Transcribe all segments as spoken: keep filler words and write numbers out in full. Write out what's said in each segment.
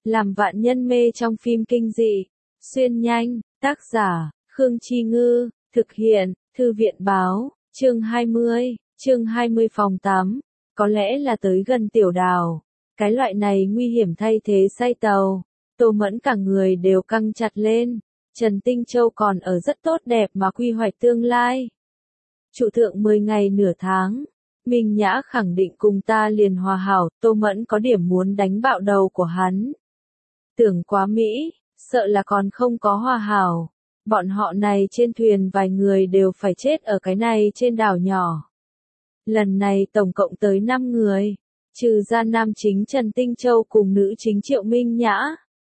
làm vạn nhân mê trong phim kinh dị. Xuyên nhanh, tác giả, Khương Chi Ngư, thực hiện, Thư viện Báo, chương hai mươi, chương hai mươi phòng tắm, có lẽ là tới gần tiểu đào. Cái loại này nguy hiểm thay thế say tàu, Tô Mẫn cả người đều căng chặt lên. Trần Tinh Châu còn ở rất tốt đẹp mà quy hoạch tương lai. Trụ thượng mười ngày nửa tháng, Minh Nhã khẳng định cùng ta liền hòa hảo, Tô Mẫn có điểm muốn đánh bạo đầu của hắn. Tưởng quá Mỹ, sợ là còn không có hòa hảo. Bọn họ này trên thuyền vài người đều phải chết ở cái này trên đảo nhỏ. Lần này tổng cộng tới năm người, trừ ra nam chính Trần Tinh Châu cùng nữ chính Triệu Minh Nhã.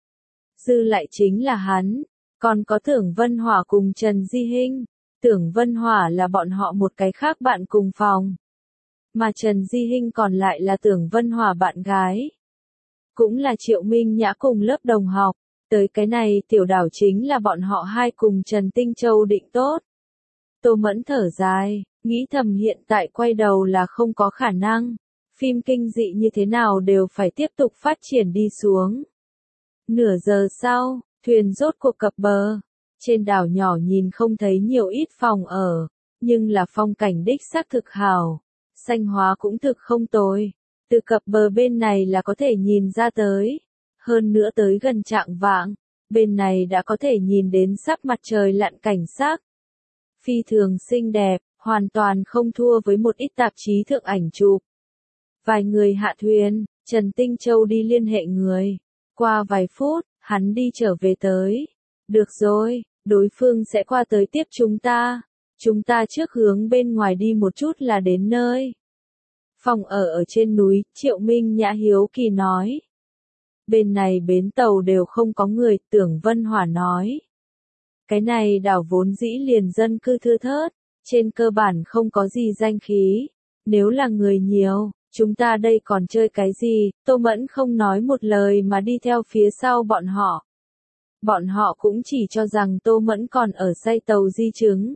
Dư lại chính là hắn, còn có Tưởng Vân Hỏa cùng Trần Di Hinh. Tưởng Vân Hỏa là bọn họ một cái khác bạn cùng phòng. Mà Trần Di Hinh còn lại là Tưởng Vân Hỏa bạn gái. Cũng là Triệu Minh Nhã cùng lớp đồng học. Tới cái này tiểu đảo chính là bọn họ hai cùng Trần Tinh Châu định tốt. Tô Mẫn thở dài, nghĩ thầm hiện tại quay đầu là không có khả năng. Phim kinh dị như thế nào đều phải tiếp tục phát triển đi xuống. Nửa giờ sau, thuyền rốt cuộc cập bờ. Trên đảo nhỏ nhìn không thấy nhiều ít phòng ở, nhưng là phong cảnh đích xác thực hảo. Xanh hóa cũng thực không tồi. Từ cập bờ bên này là có thể nhìn ra tới. Hơn nữa tới gần trạng vạng, bên này đã có thể nhìn đến sắp mặt trời lặn cảnh sắc. Phi thường xinh đẹp, hoàn toàn không thua với một ít tạp chí thượng ảnh chụp. Vài người hạ thuyền, Trần Tinh Châu đi liên hệ người. Qua vài phút, hắn đi trở về tới. Được rồi, đối phương sẽ qua tới tiếp chúng ta. Chúng ta trước hướng bên ngoài đi một chút là đến nơi. Phòng ở ở trên núi, Triệu Minh Nhã hiếu kỳ nói. Bên này bến tàu đều không có người, Tưởng Vân Hỏa nói. Cái này đảo vốn dĩ liền dân cư thưa thớt, trên cơ bản không có gì danh khí. Nếu là người nhiều, chúng ta đây còn chơi cái gì? Tô Mẫn không nói một lời mà đi theo phía sau bọn họ. Bọn họ cũng chỉ cho rằng Tô Mẫn còn ở say tàu di chứng.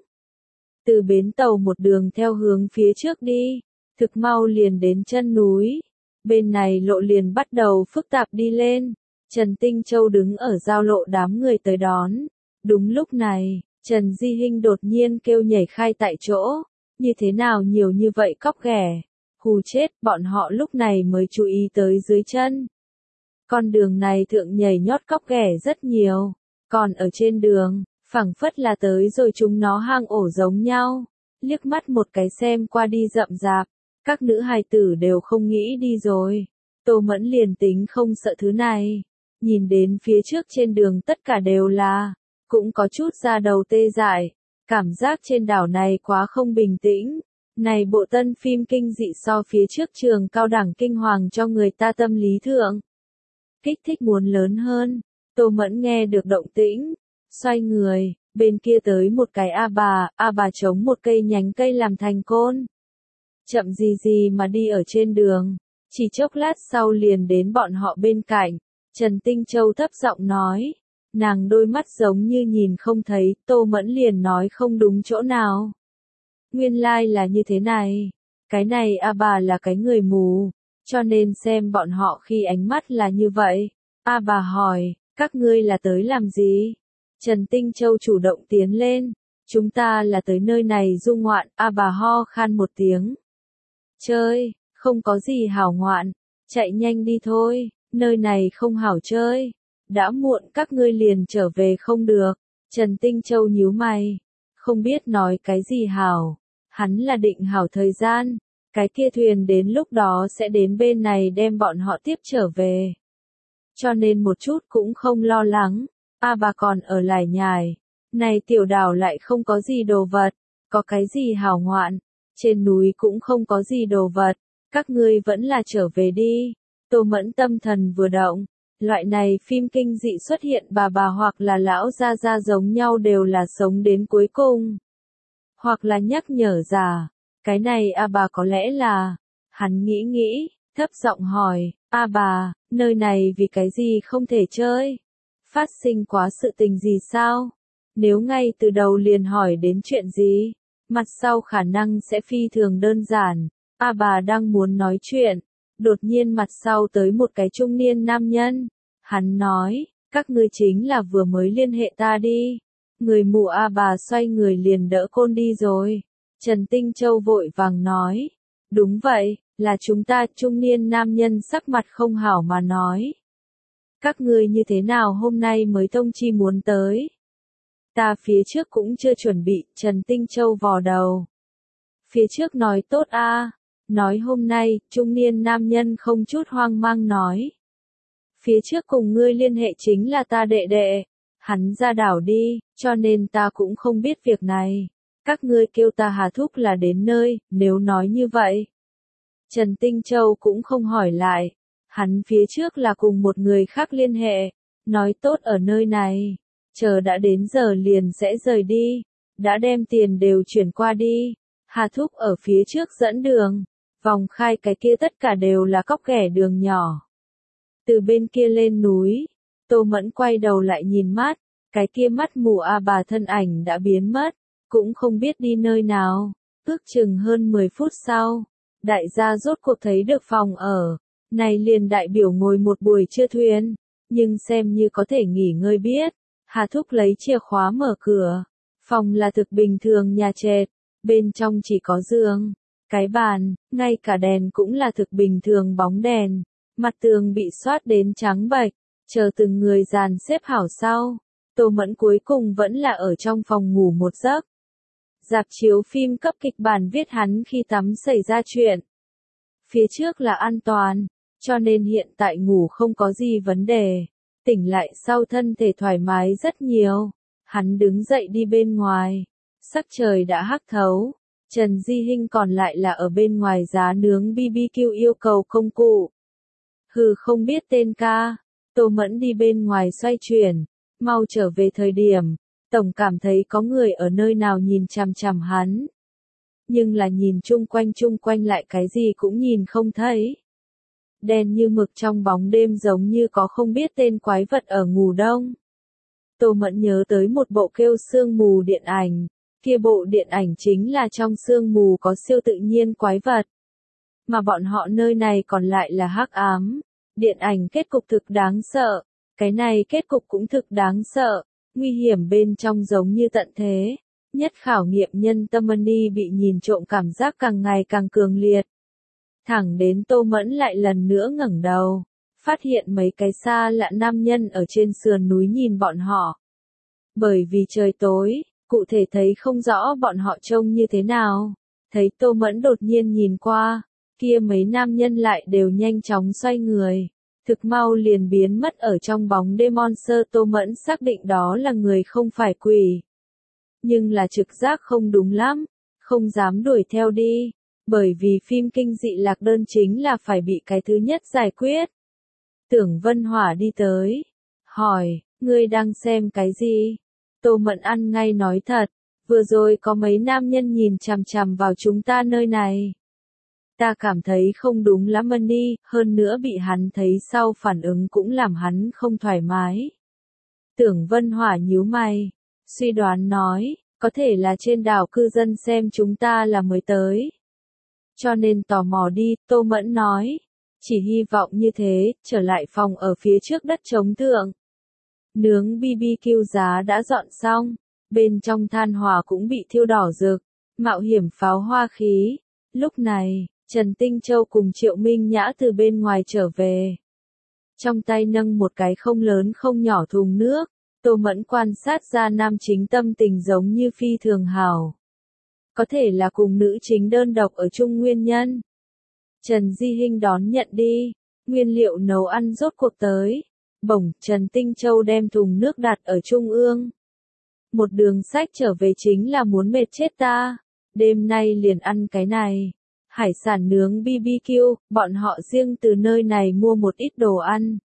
Từ bến tàu một đường theo hướng phía trước đi, thực mau liền đến chân núi. Bên này lộ liền bắt đầu phức tạp đi lên. Trần Tinh Châu đứng ở giao lộ đám người tới đón. Đúng lúc này, Trần Di Hinh đột nhiên kêu nhảy khai tại chỗ. Như thế nào nhiều như vậy cóc ghẻ. Hù chết, bọn họ lúc này mới chú ý tới dưới chân. Con đường này thượng nhảy nhót cóc ghẻ rất nhiều. Còn ở trên đường, phảng phất là tới rồi chúng nó hang ổ giống nhau. Liếc mắt một cái xem qua đi rậm rạp. Các nữ hài tử đều không nghĩ đi rồi. Tô Mẫn liền tính không sợ thứ này. Nhìn đến phía trước trên đường tất cả đều là, cũng có chút ra đầu tê dại. Cảm giác trên đảo này quá không bình tĩnh. Này bộ tân phim kinh dị so phía trước trường cao đẳng kinh hoàng cho người ta tâm lý thượng. Kích thích muốn lớn hơn. Tô Mẫn nghe được động tĩnh. Xoay người, bên kia tới một cái A bà, A bà chống một cây nhánh cây làm thành côn. Chậm gì gì mà đi ở trên đường, chỉ chốc lát sau liền đến bọn họ bên cạnh. Trần Tinh Châu thấp giọng nói, nàng đôi mắt giống như nhìn không thấy, Tô Mẫn liền nói không đúng chỗ nào. Nguyên lai like là như thế này, cái này A bà là cái người mù, cho nên xem bọn họ khi ánh mắt là như vậy. A bà hỏi, các ngươi là tới làm gì? Trần Tinh Châu chủ động tiến lên, chúng ta là tới nơi này du ngoạn, A bà ho khan một tiếng. Chơi, không có gì hảo ngoạn, chạy nhanh đi thôi, nơi này không hảo chơi. Đã muộn các ngươi liền trở về không được. Trần Tinh Châu nhíu mày, không biết nói cái gì hảo. Hắn là định hảo thời gian, cái kia thuyền đến lúc đó sẽ đến bên này đem bọn họ tiếp trở về. Cho nên một chút cũng không lo lắng. A bà còn ở lải nhải, này tiểu đảo lại không có gì đồ vật, có cái gì hảo ngoạn. Trên núi cũng không có gì đồ vật, các ngươi vẫn là trở về đi. Tô Mẫn tâm thần vừa động, loại này phim kinh dị xuất hiện bà bà hoặc là lão gia gia giống nhau đều là sống đến cuối cùng. Hoặc là nhắc nhở già, cái này A bà có lẽ là, hắn nghĩ nghĩ, thấp giọng hỏi, A bà, nơi này vì cái gì không thể chơi? Phát sinh quá sự tình gì sao? Nếu ngay từ đầu liền hỏi đến chuyện gì? Mặt sau khả năng sẽ phi thường đơn giản. A bà đang muốn nói chuyện, đột nhiên mặt sau tới một cái trung niên nam nhân. Hắn nói, các ngươi chính là vừa mới liên hệ ta đi. Người mù A Bà xoay người liền đỡ côn đi rồi. Trần Tinh Châu vội vàng nói, đúng vậy, là chúng ta. Trung niên nam nhân sắc mặt không hảo mà nói. Các ngươi như thế nào hôm nay mới thông chi muốn tới? Ta phía trước cũng chưa chuẩn bị. Trần Tinh Châu vò đầu. Phía trước nói tốt a, nói hôm nay. Trung niên nam nhân không chút hoang mang nói. Phía trước cùng ngươi liên hệ chính là ta đệ đệ. Hắn ra đảo đi, cho nên ta cũng không biết việc này. Các ngươi kêu ta Hà Thúc là đến nơi, nếu nói như vậy. Trần Tinh Châu cũng không hỏi lại. Hắn phía trước là cùng một người khác liên hệ, nói tốt ở nơi này, chờ đã đến giờ liền sẽ rời đi, đã đem tiền đều chuyển qua đi. Hà Thúc ở phía trước dẫn đường, vòng khai cái kia tất cả đều là cóc ghẻ đường nhỏ. Từ bên kia lên núi, Tô Mẫn quay đầu lại nhìn mắt, cái kia mắt mù A Bà thân ảnh đã biến mất, cũng không biết đi nơi nào. Ước chừng hơn mười phút sau, đại gia rốt cuộc thấy được phòng ở. Này liền đại biểu ngồi một buổi trưa thuyền, nhưng xem như có thể nghỉ ngơi biết. Hà Thúc lấy chìa khóa mở cửa. Phòng là thực bình thường nhà trệt, bên trong chỉ có giường, cái bàn, ngay cả đèn cũng là thực bình thường bóng đèn. Mặt tường bị xoát đến trắng bệch, chờ từng người dàn xếp hảo sau. Tô Mẫn cuối cùng vẫn là ở trong phòng ngủ một giấc. Rạp chiếu phim cấp kịch bản viết hắn khi tắm xảy ra chuyện. Phía trước là an toàn, cho nên hiện tại ngủ không có gì vấn đề. Tỉnh lại sau thân thể thoải mái rất nhiều. Hắn đứng dậy đi bên ngoài. Sắc trời đã hắc thấu. Trần Di Hinh còn lại là ở bên ngoài giá nướng bê bê kiu yêu cầu công cụ. Hừ không biết tên ca. Tô Mẫn đi bên ngoài xoay chuyển. Mau trở về thời điểm. Tổng cảm thấy có người ở nơi nào nhìn chằm chằm hắn. Nhưng là nhìn chung quanh chung quanh lại cái gì cũng nhìn không thấy. Đen như mực trong bóng đêm giống như có không biết tên quái vật ở ngủ đông. Tô Mẫn nhớ tới một bộ kêu sương mù điện ảnh. Kia bộ điện ảnh chính là trong sương mù có siêu tự nhiên quái vật. Mà bọn họ nơi này còn lại là hắc ám. Điện ảnh kết cục thực đáng sợ. Cái này kết cục cũng thực đáng sợ. Nguy hiểm bên trong giống như tận thế. Nhất khảo nghiệm nhân tâm Money bị nhìn trộm cảm giác càng ngày càng cường liệt. Thẳng đến Tô Mẫn lại lần nữa ngẩng đầu. Phát hiện mấy cái xa lạ nam nhân ở trên sườn núi nhìn bọn họ. Bởi vì trời tối, cụ thể thấy không rõ bọn họ trông như thế nào. Thấy Tô Mẫn đột nhiên nhìn qua, kia mấy nam nhân lại đều nhanh chóng xoay người. Thực mau liền biến mất ở trong bóng đêm monster. Tô Mẫn xác định đó là người không phải quỷ. Nhưng là trực giác không đúng lắm, không dám đuổi theo đi. Bởi vì phim kinh dị lạc đơn chính là phải bị cái thứ nhất giải quyết. Tưởng Vân Hỏa đi tới, hỏi, ngươi đang xem cái gì? Tô Mẫn ăn ngay nói thật, vừa rồi có mấy nam nhân nhìn chằm chằm vào chúng ta nơi này. Ta cảm thấy không đúng lắm Money, hơn nữa bị hắn thấy sau phản ứng cũng làm hắn không thoải mái. Tưởng Vân Hỏa nhíu mày, suy đoán nói, có thể là trên đảo cư dân xem chúng ta là mới tới. Cho nên tò mò đi, Tô Mẫn nói. Chỉ hy vọng như thế, trở lại phòng ở phía trước đất trống thượng. Nướng bê bê kiu giá đã dọn xong, bên trong than hỏa cũng bị thiêu đỏ rực, mạo hiểm pháo hoa khí. Lúc này, Trần Tinh Châu cùng Triệu Minh Nhã từ bên ngoài trở về. Trong tay nâng một cái không lớn không nhỏ thùng nước, Tô Mẫn quan sát ra nam chính tâm tình giống như phi thường hảo. Có thể là cùng nữ chính đơn độc ở chung nguyên nhân. Trần Di Hinh đón nhận đi, nguyên liệu nấu ăn rốt cuộc tới. Bổng, Trần Tinh Châu đem thùng nước đặt ở trung ương. Một đường sách trở về chính là muốn mệt chết ta. Đêm nay liền ăn cái này. Hải sản nướng bê bê kiu, bọn họ riêng từ nơi này mua một ít đồ ăn.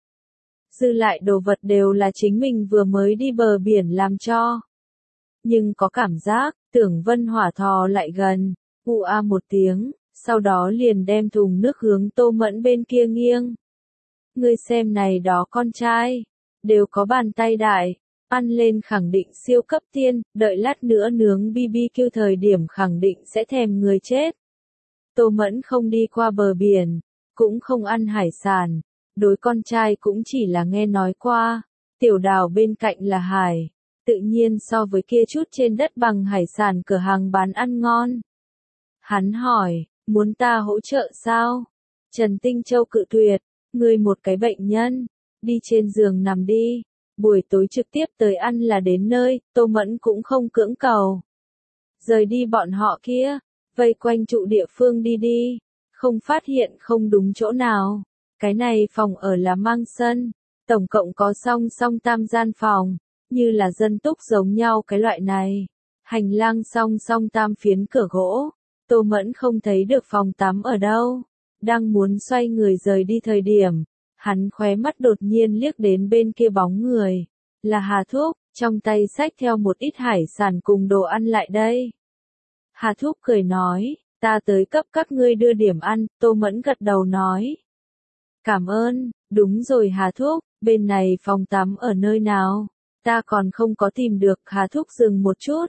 Dư lại đồ vật đều là chính mình vừa mới đi bờ biển làm cho. Nhưng có cảm giác, Tưởng Vân Hỏa thò lại gần, ù a một tiếng, sau đó liền đem thùng nước hướng Tô Mẫn bên kia nghiêng. Ngươi xem này đó con trai, đều có bàn tay đại, ăn lên khẳng định siêu cấp tiên, đợi lát nữa nướng bê bê kiu thời điểm khẳng định sẽ thèm người chết. Tô Mẫn không đi qua bờ biển, cũng không ăn hải sản, đối con trai cũng chỉ là nghe nói qua, tiểu đào bên cạnh là hải, tự nhiên so với kia chút trên đất bằng hải sản cửa hàng bán ăn ngon. Hắn hỏi, muốn ta hỗ trợ sao? Trần Tinh Châu cự tuyệt, ngươi một cái bệnh nhân, đi trên giường nằm đi, buổi tối trực tiếp tới ăn là đến nơi, Tô Mẫn cũng không cưỡng cầu. Rời đi bọn họ kia, vây quanh trụ địa phương đi đi, không phát hiện không đúng chỗ nào. Cái này phòng ở là mang sân, tổng cộng có song song tam gian phòng, như là dân túc giống nhau cái loại này. Hành lang song song tam phiến cửa gỗ, Tô Mẫn không thấy được phòng tắm ở đâu. Đang muốn xoay người rời đi thời điểm, hắn khóe mắt đột nhiên liếc đến bên kia bóng người. Là Hà Thúc, trong tay xách theo một ít hải sản cùng đồ ăn lại đây. Hà Thúc cười nói, ta tới cấp các ngươi đưa điểm ăn, Tô Mẫn gật đầu nói. Cảm ơn, đúng rồi Hà Thúc, bên này phòng tắm ở nơi nào? Ta còn không có tìm được. Hà Thúc dừng một chút.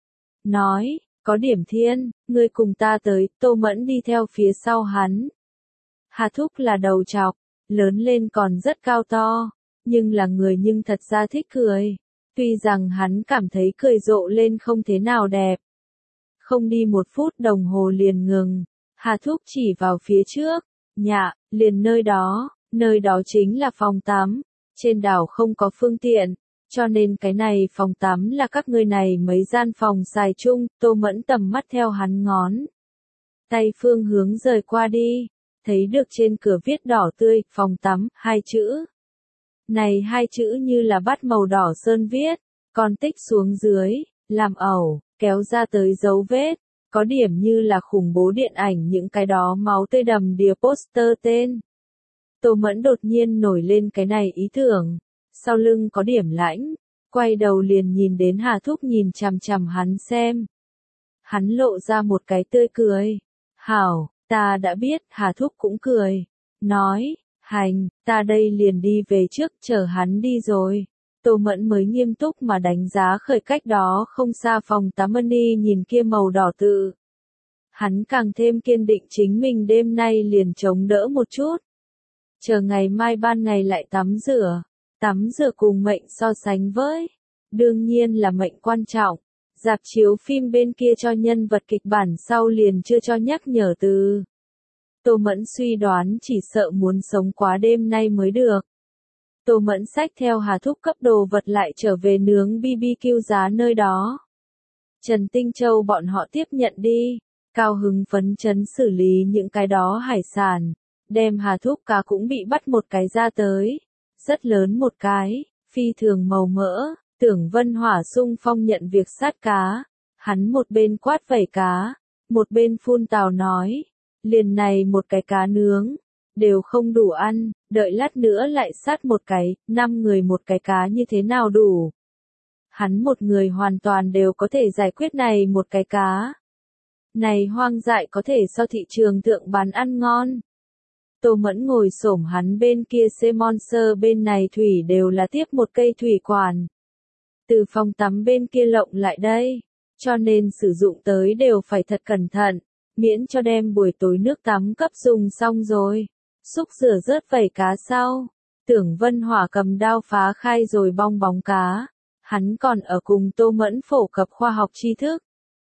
Nói, có điểm thiên, ngươi cùng ta tới, Tô Mẫn đi theo phía sau hắn. Hà Thúc là đầu trọc, lớn lên còn rất cao to, nhưng là người nhưng thật ra thích cười. Tuy rằng hắn cảm thấy cười rộ lên không thế nào đẹp. Không đi một phút đồng hồ liền ngừng, Hà Thúc chỉ vào phía trước, nhạ, liền nơi đó, nơi đó chính là phòng tắm, trên đảo không có phương tiện, cho nên cái này phòng tắm là các ngươi này mấy gian phòng xài chung. Tô Mẫn tầm mắt theo hắn ngón tay phương hướng rời qua đi, thấy được trên cửa viết đỏ tươi, phòng tắm, hai chữ. Này hai chữ như là bắt màu đỏ sơn viết, còn tích xuống dưới, làm ẩu, kéo ra tới dấu vết, có điểm như là khủng bố điện ảnh những cái đó máu tươi đầm đìa poster tên. Tô Mẫn đột nhiên nổi lên cái này ý tưởng, sau lưng có điểm lãnh, quay đầu liền nhìn đến Hà Thúc nhìn chằm chằm hắn xem. Hắn lộ ra một cái tươi cười. Hảo, ta đã biết. Hà Thúc cũng cười, nói, hành, ta đây liền đi về trước, chờ hắn đi rồi. Tô Mẫn mới nghiêm túc mà đánh giá khởi cách đó không xa phòng tắm Money nhìn kia màu đỏ tự. Hắn càng thêm kiên định chính mình đêm nay liền chống đỡ một chút. Chờ ngày mai ban ngày lại tắm rửa. Tắm rửa cùng mệnh so sánh với. Đương nhiên là mệnh quan trọng. Rạp chiếu phim bên kia cho nhân vật kịch bản sau liền chưa cho nhắc nhở từ. Tô Mẫn suy đoán chỉ sợ muốn sống quá đêm nay mới được. Tô Mẫn xách theo Hà Thúc cấp đồ vật lại trở về nướng bê bê kiu giá nơi đó. Trần Tinh Châu bọn họ tiếp nhận đi, cao hứng phấn chấn xử lý những cái đó hải sản, đem Hà Thúc cá cũng bị bắt một cái ra tới, rất lớn một cái, phi thường màu mỡ. Tưởng Vân Hỏa sung phong nhận việc sát cá, hắn một bên quát vẩy cá, một bên phun tào nói, liền này một cái cá nướng, đều không đủ ăn, đợi lát nữa lại sát một cái, năm người một cái cá như thế nào đủ. Hắn một người hoàn toàn đều có thể giải quyết này một cái cá. Này hoang dại có thể so thị trường thượng bán ăn ngon. Tô Mẫn ngồi xổm hắn bên kia xe Monster bên này thủy đều là tiếp một cây thủy quản. Từ phòng tắm bên kia lộng lại đây, cho nên sử dụng tới đều phải thật cẩn thận, miễn cho đem buổi tối nước tắm cấp dùng xong rồi. Xúc rửa rớt vẩy cá sau, Tưởng Vân Hỏa cầm đao phá khai rồi bong bóng cá, hắn còn ở cùng Tô Mẫn phổ cập khoa học tri thức.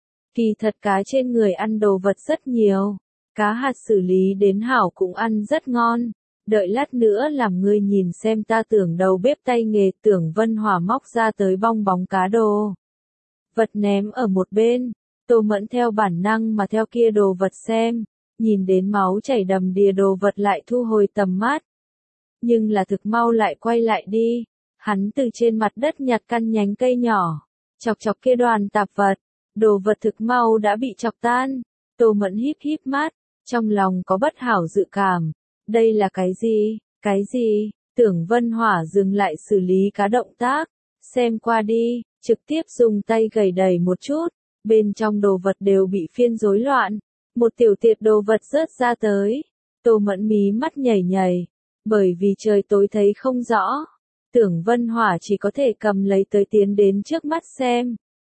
Kỳ thật cá trên người ăn đồ vật rất nhiều, cá hạt xử lý đến hảo cũng ăn rất ngon. Đợi lát nữa làm ngươi nhìn xem ta tưởng đầu bếp tay nghề. Tưởng Vân Hỏa móc ra tới bong bóng cá đồ vật ném ở một bên. Tô Mẫn theo bản năng mà theo kia đồ vật xem, nhìn đến máu chảy đầm đìa đồ vật lại thu hồi tầm mắt. Nhưng là thực mau lại quay lại đi, hắn từ trên mặt đất nhặt căn nhánh cây nhỏ, chọc chọc kia đoàn tạp vật, đồ vật thực mau đã bị chọc tan. Tô Mẫn híp híp mắt, trong lòng có bất hảo dự cảm. Đây là cái gì? Cái gì? Tưởng Vân Hỏa dừng lại xử lý cá động tác, xem qua đi, trực tiếp dùng tay gẩy đẩy một chút, bên trong đồ vật đều bị phiên rối loạn, một tiểu tiệt đồ vật rớt ra tới. Tô Mẫn mí mắt nhảy nhảy, bởi vì trời tối thấy không rõ, Tưởng Vân Hỏa chỉ có thể cầm lấy tới tiến đến trước mắt xem.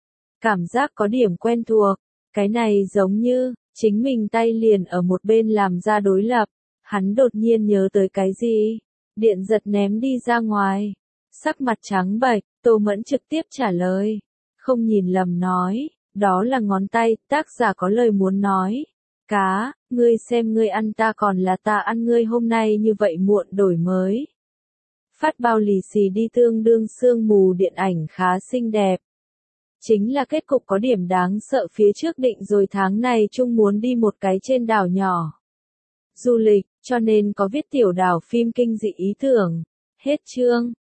Cảm giác có điểm quen thuộc, cái này giống như, chính mình tay liền ở một bên làm ra đối lập. Hắn đột nhiên nhớ tới cái gì, Điện giật ném đi ra ngoài. Sắc mặt trắng bệch, Tô Mẫn trực tiếp trả lời. Không nhìn lầm nói, đó là ngón tay, tác giả có lời muốn nói. Cá, ngươi xem ngươi ăn ta còn là ta ăn ngươi hôm nay như vậy muộn đổi mới. Phát bao lì xì đi tương đương sương mù điện ảnh khá xinh đẹp. Chính là kết cục có điểm đáng sợ phía trước định rồi tháng này Trung muốn đi một cái trên đảo nhỏ. Du lịch, cho nên có viết tiểu đảo phim kinh dị ý tưởng. Hết chương.